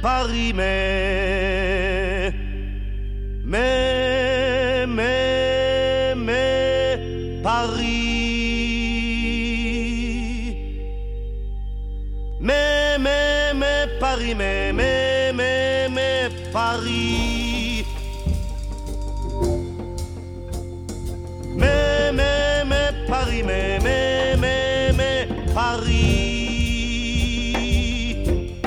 Paris, mais Paris. Paris, mais Paris. Mais Paris, mais Paris.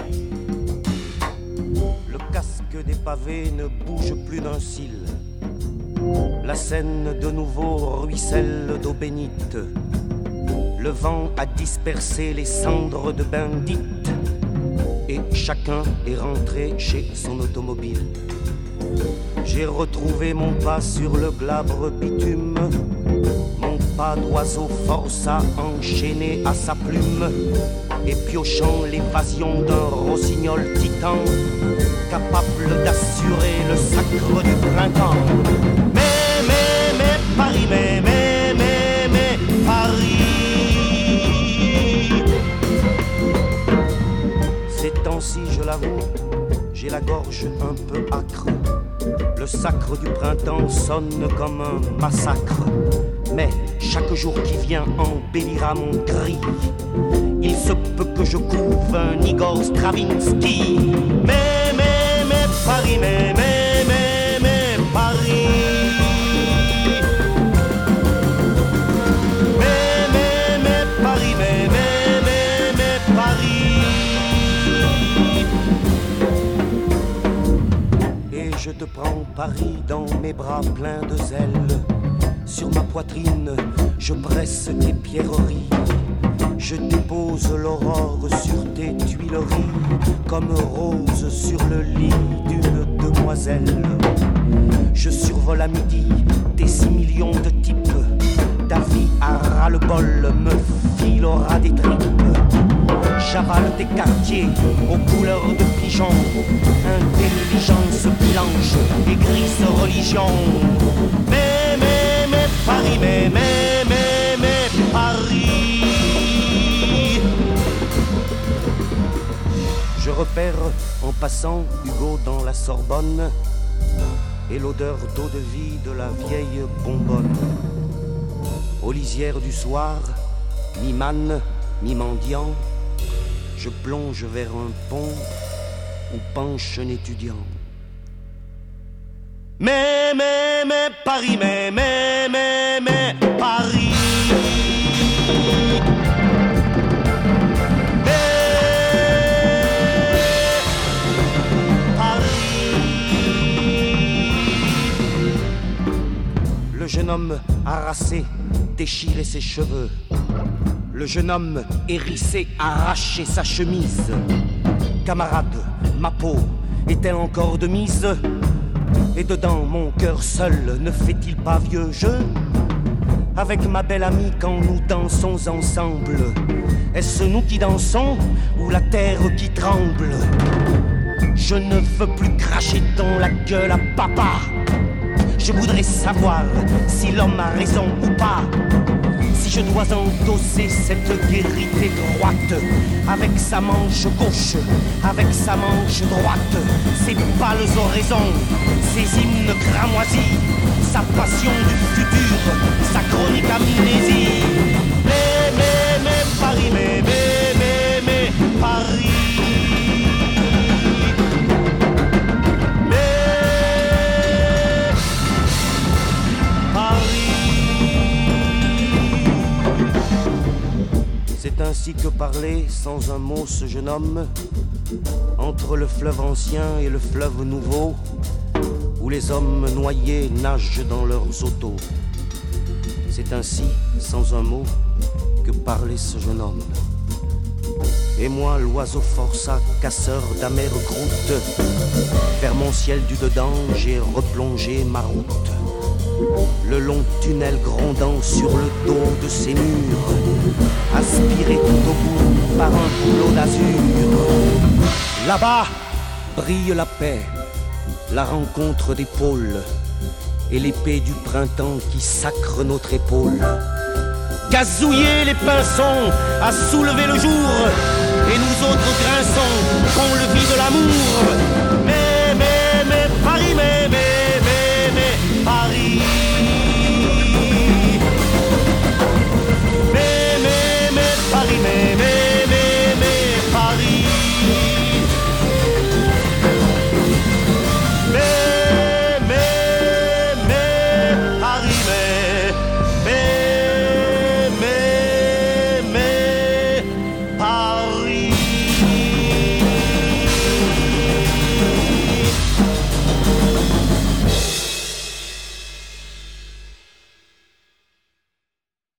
Le casque des pavés ne bouge plus d'un cil. La Seine de nouveau ruisselle d'eau bénite. Le vent a dispersé les cendres de bandits. Et chacun est rentré chez son automobile. J'ai retrouvé mon pas sur le glabre bitume. Mon pas d'oiseau forçat enchaîné à sa plume, et piochant l'évasion d'un rossignol titan, capable d'assurer le sacre du printemps. Mais Paris, mais Paris. Ces temps-ci, je l'avoue, j'ai la gorge un peu âcre. Le sacre du printemps sonne comme un massacre. Mais chaque jour qui vient embellira mon cri. Il se peut que je couve un Igor Stravinsky. Mais Paris, mais Paris. Mais Paris, mais Paris. Et je te prends Paris dans mes bras pleins de zèle. Sur ma poitrine, je presse tes pierreries. Je dépose l'aurore sur tes tuileries, comme rose sur le lit d'une demoiselle. Je survole à midi tes 6 millions de types. Ta vie à ras-le-bol me filera des tripes. J'avale tes quartiers aux couleurs de pigeon. Intelligence blanche et grise religion. Mais Paris, mais Paris. Je repère en passant Hugo dans la Sorbonne et l'odeur d'eau de vie de la vieille bonbonne. Aux lisières du soir, mi-manne, mi-mendiant, je plonge vers un pont où penche un étudiant. Mais Paris, mais Paris. Le jeune homme harassé déchirait ses cheveux. Le jeune homme hérissé arrachait sa chemise. Camarade, ma peau est-elle encore de mise? Et dedans mon cœur seul ne fait-il pas vieux jeu? Avec ma belle amie quand nous dansons ensemble, est-ce nous qui dansons ou la terre qui tremble? Je ne veux plus cracher dans la gueule à papa. Je voudrais savoir si l'homme a raison ou pas. Si je dois endosser cette vérité droite, avec sa manche gauche, avec sa manche droite, ses pâles oraisons, ses hymnes cramoisis, sa passion du futur, sa chronique amnésie. Mais Paris, mais Paris. C'est ainsi que parlait sans un mot ce jeune homme, entre le fleuve ancien et le fleuve nouveau, où les hommes noyés nagent dans leurs autos. C'est ainsi, sans un mot, que parlait ce jeune homme. Et moi, l'oiseau forçat, casseur d'amères croûtes, vers mon ciel du dedans, j'ai replongé ma route. Le long tunnel grondant sur le dos de ces murs, aspiré tout au bout par un boulot d'azur. Là-bas brille la paix, la rencontre des pôles et l'épée du printemps qui sacre notre épaule. Gazouiller les pinsons à soulever le jour, et nous autres grinçons qu'on le vit de l'amour. Mais